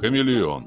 Хамелеон.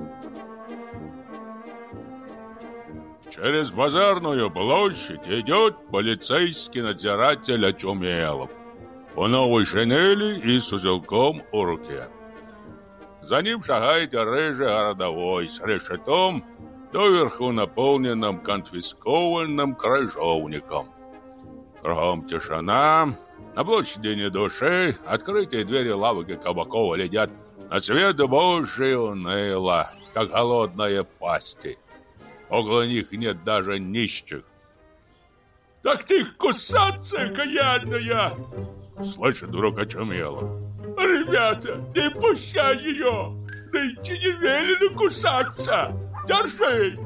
Через базарную площадь идет полицейский надзиратель Очумелов в новой шинели и с узелком у руке. За ним шагает рыжий городовой с решетом, доверху наполненным конфискованным крыжовником. Кругом тишина, на площади ни души, открытые двери лавок и кабаков глядят на свет Божий уныло, как голодные пасти. Около них нет даже нищих. «Так ты кусаться, окаянная!» Слышит вдруг Очумелов. «Ребята, не пущай ее! Нынче не велено кусаться! Держи!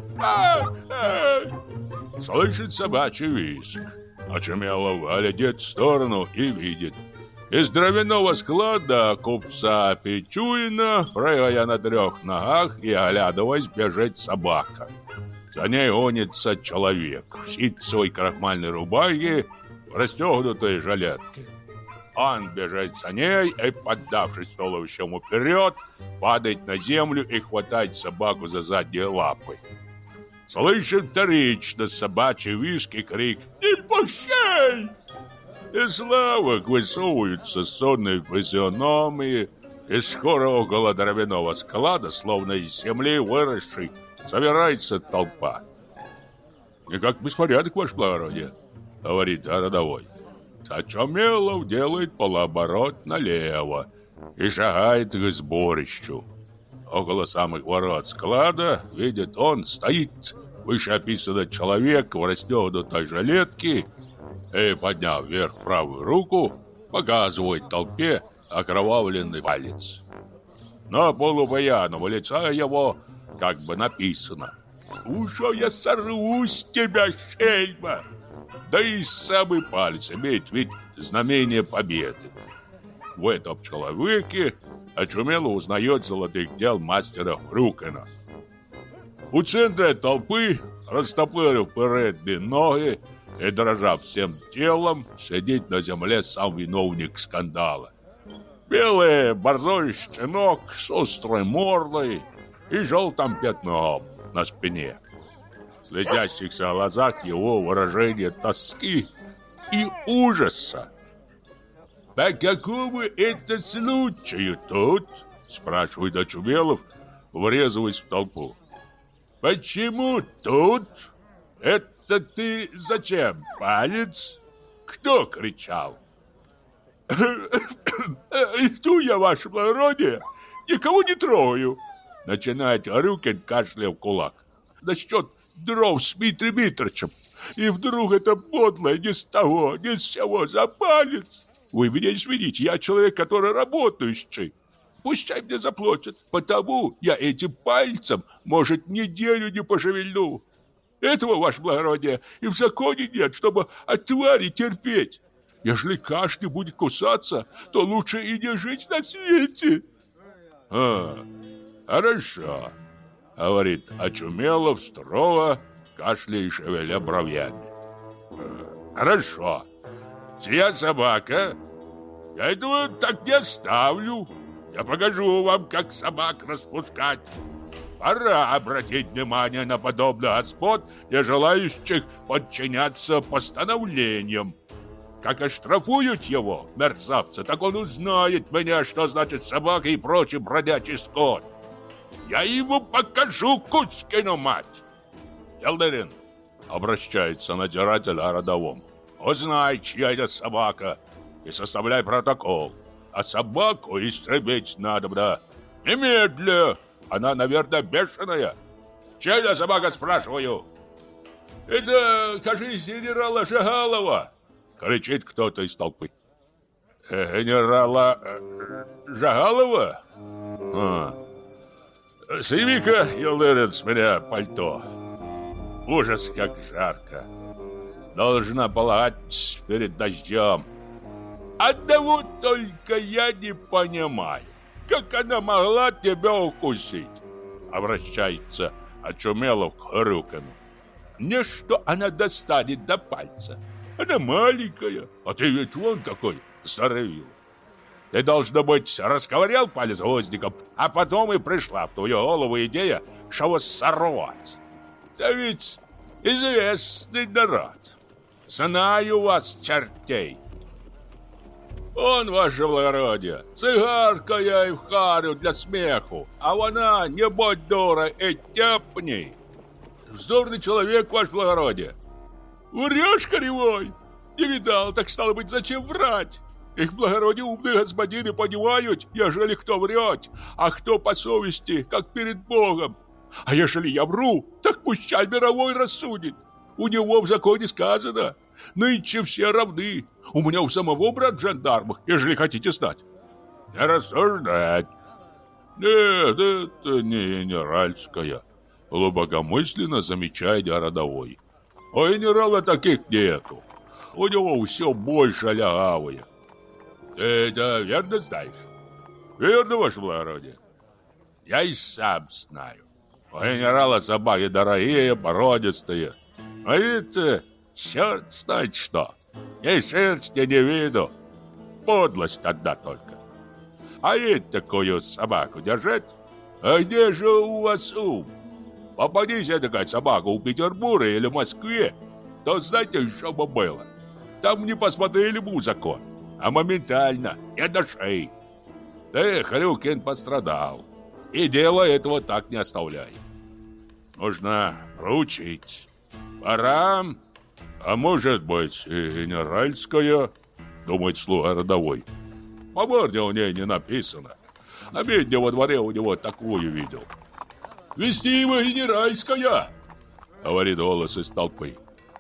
Слышит собачий визг. Очумелов глядит в сторону и видит. Из дровяного склада купца Печуина, прыгая на 3 ногах и оглядываясь, бежит собака. За ней гонится человек в ситцевой крахмальной рубахе, в расстегнутой жилетке. Он бежит за ней и, поддавшись туловищем вперед, падает на землю и хватает собаку за задние лапы. Слышит вторично собачий визг и крик «Не пущай!». Из лавок высовываются сонные физиономии, и скоро около дровяного склада, словно из земли выросшей, собирается толпа. «Никак беспорядок, ваше благородие», — говорит городовой. Очумелов делает полуоборот налево и шагает к сборищу. Около самых ворот склада, видит он, стоит вышеописанный человек в расстегнутой жилетке и, подняв вверх правую руку, показывает толпе окровавленный палец. На полупьяного лица его как бы написано: «Уже я сорву с тебя, шельма!» Да и самый палец имеет вид знамения победы. В этом человеке Очумелов узнает золотых дел мастера Хрюкена. У центра толпы, растопырив передние ноги и дрожа всем телом, сидит на земле сам виновник скандала. Белый борзой щенок с острой мордой и желтым пятном на спине. В слезящихся глазах его выражение тоски и ужаса. «По какому это случаю тут?» — спрашивает Очумелов, врезываясь в толпу. «Почему тут? Это ты зачем, палец? Кто кричал?» «Иду я, ваше благородие, никого не трогаю», — начинает Хрюкин, кашляя в кулак. «Насчет дров с Дмитрием Митричем. И вдруг это подлое ни с того, ни с сего за палец. Вы меня извините, я человек, который работающий. Пускай мне заплатят, потому я этим пальцем, может, неделю не пошевельну. Этого, ваше благородие, и в законе нет, чтобы от твари терпеть. Ежели каждый будет кусаться, то лучше и не жить на свете». Хорошо, говорит Очумелов строго, кашляя и шевеля бровями. Хорошо. Сия собака, я этого так не оставлю. Я покажу вам, как собак распускать. Пора обратить внимание на подобных господ, не желающих подчиняться постановлениям. Как оштрафуют его, мерзавца, так он узнает меня, что значит собака и прочий бродячий скот. Я ему покажу Кузькину мать. Елдырин, обращается надзиратель к городовому. Узнай, чья это собака, и составляй протокол. А собаку истребить надо, да. Немедля. Она, наверное, бешеная. Чья это собака, спрашиваю? Это, кажись, генерала Жагалова, кричит кто-то из толпы. Генерала Жагалова? Сними-ка, Елдырин, с меня пальто. Ужас, как жарко. Должна полагать перед дождем. Одного только я не понимаю. Как она могла тебя укусить? Обращается Очумелов к Хрюкину. Не что она достанет до пальца. Она маленькая, а ты ведь вон какой здоровил. Ты, должно быть, расковырял палец гвоздиком, а потом и пришла в твою голову идея, что его сорвать. Да ведь известный народ. Знаю вас, чертей. Он, ваше благородие, цигарка я и вхарю для смеху, а вона, не будь дура, и тяпни. Вздорный человек, ваше благородие. Врешь, коревой? Не видал, так стало быть, зачем врать? Их благородие умные господины понимают, ежели кто врет, а кто по совести, как перед Богом. А ежели я вру, так пущай мировой рассудит. У него в законе сказано: нынче все равны. У меня у самого брат в жандармах, ежели хотите знать. Не рассуждать. Нет, это не генеральская. Глубокомысленно замечает городовой. У генерала таких нету. У него все больше лягавые. Ты это верно знаешь? Верно, ваше благородие. Я и сам знаю. У генерала собаки дорогие, породистые. А это черт знает что. Ни шерсти не виду. Подлость одна только. А это такую собаку держать? А где же у вас ум? Попадись такая собака у Петербурга или в Москве, то знаете, что бы было? Там не посмотрели бы закон, а моментально, не до шеи. Ты, Хрюкин, пострадал. И дело этого так не оставляй. Нужно проучить. Пора, а может быть и генеральская, думает слуга родовой. По морде у ней не написано. А видно, во дворе у него такую видел. «Вести его генеральская!» — говорит голос из толпы.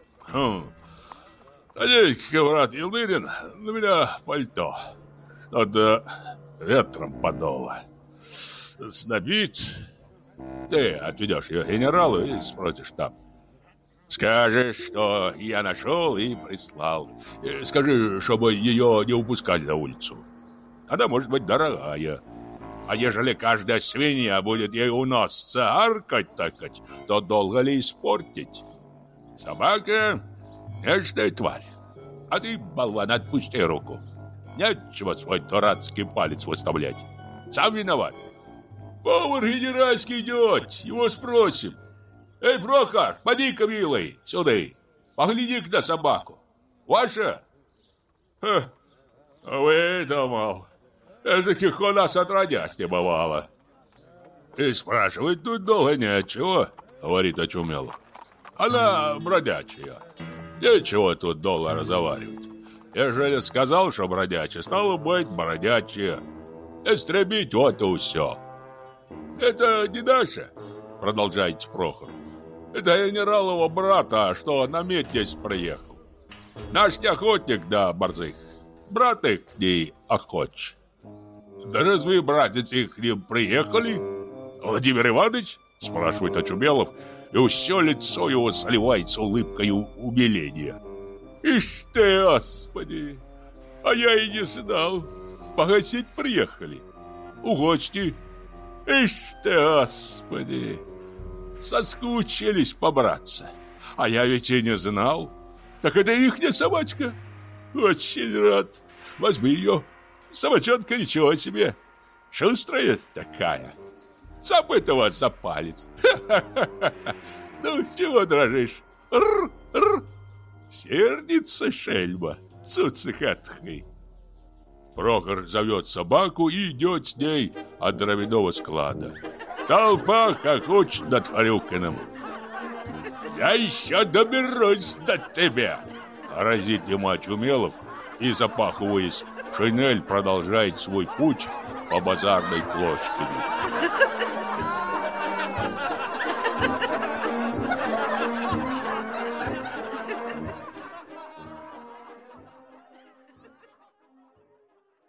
«Надень-ка, брат Елмырин, на меня пальто. Что-то ветром подуло. Снобит. Ты отведешь ее генералу и спросишь там. Скажешь, что я нашел и прислал. Скажи, чтобы ее не упускали на улицу. Она может быть дорогая. А ежели каждая свинья будет ей у носца аркать-такать, то долго ли испортить? Собака — нежная тварь. А ты, болван, отпусти руку. Нечего свой дурацкий палец выставлять. Сам виноват. Повар генеральский идет, его спросим. Эй, Прохор, поди-ка, милый, сюда. Погляди-ка на собаку. Ваша? Выдумал. Таких у нас отродясь не бывало. И спрашивать тут долго нечего, говорит Очумелов. Она бродячая. Нечего тут долго разговаривать. Ежели сказал, что бродячая, стало быть бродячая. Истребить вот и все. Это не наше, продолжает Прохор. Это генералова брата, что на медь здесь приехал. Наш не охотник, да борзых. Брат их к ней охоч. Да разве братец их не приехали? Владимир Иванович? Спрашивает Очумелов, и все лицо его заливается улыбкой умиления. Ишь ты, Господи! А я и не знал. Погасить приехали. Угочьте. Ишь ты, Господи! Соскучились побраться. А я ведь и не знал. Так это ихняя собачка. Очень рад. Возьми ее. Собачонка ничего себе. Шустрая такая. Цапает вас за палец. Ну, чего дрожишь? Р-р-р. Сердится шельма. Цуцехатхой. Прохор зовет собаку и идет с ней от дровяного склада. Толпа хохочет над Хрюкиным. «Я еще доберусь до тебя!» Грозит ему Очумелов и, запахиваясь в шинель, продолжает свой путь по базарной площади.